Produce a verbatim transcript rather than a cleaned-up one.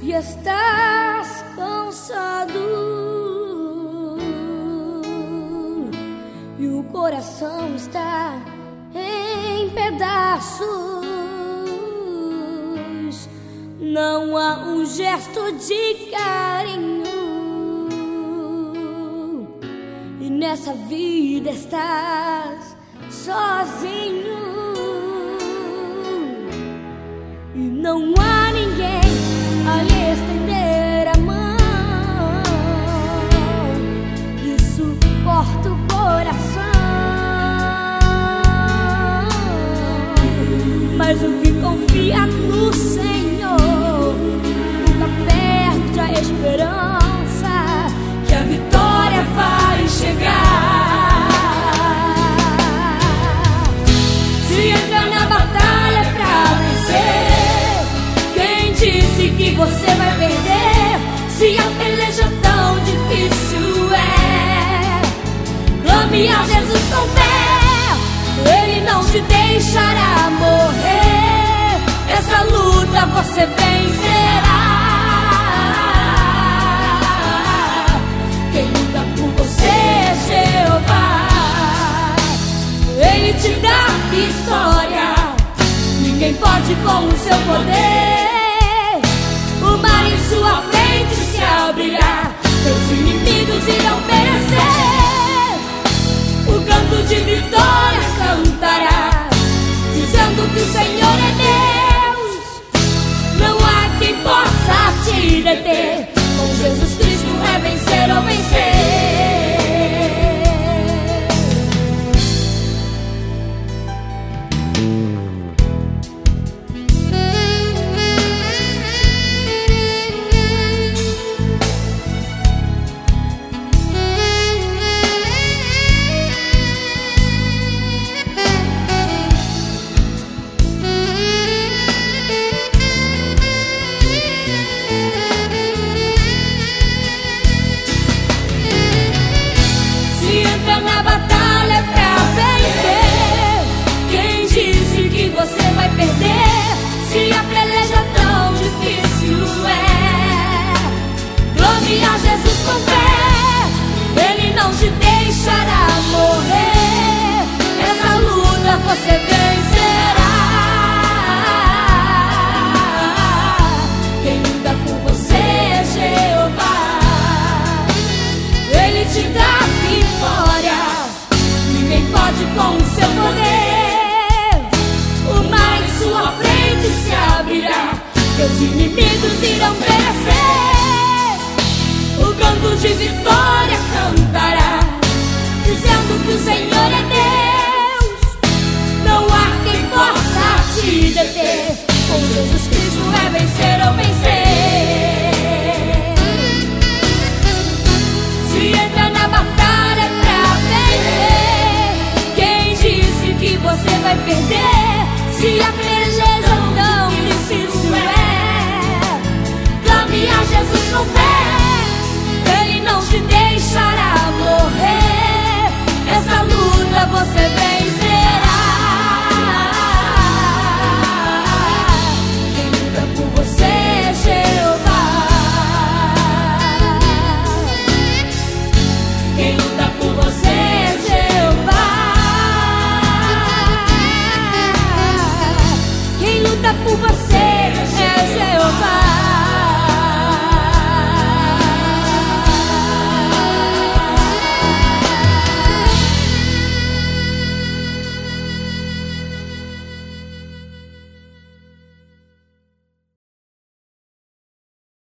e estás cansado e o coração está em pedaços, não há um gesto de carinho e nessa vida estás sozinho e não há ninguém a lhe estender a mão e suporta o coração, mas o que confia no Senhor nunca perde a esperança que a vitória vai chegar. Se entra na batalha pra vencer, quem disse que você vai perder? Se a peleja tão difícil é, clame a Jesus com fé, Ele não te deixará morrer. Essa luta você vencerá. Quem luta por você é Jeová, Ele te dá vitória. Ninguém pode com o seu poder. O mar em sua frente se abrirá, seus inimigos irão perecer. O canto de vitória cantará, dizendo que o Senhor é Deus. Não há quem possa te deter. Com Jesus Cristo é vencer ou vencer. Na batalha pra vencer, quem disse que você vai perder? Se a peleja tão difícil é, clame a Jesus com fé, Ele não te deixará morrer. Essa luta você vencerá. Quem luta por você é Jeová, Ele te dá vitória. Ninguém pode com o seu poder. O mar em sua frente se abrirá, seus inimigos irão perecer. O canto de vitória cantará, dizendo que o Senhor é Deus. Não há quem possa te deter. Com Jesus Cristo é vencer ou vencer. Se entra na batalha pra vencer, quem disse que você vai perder? Se a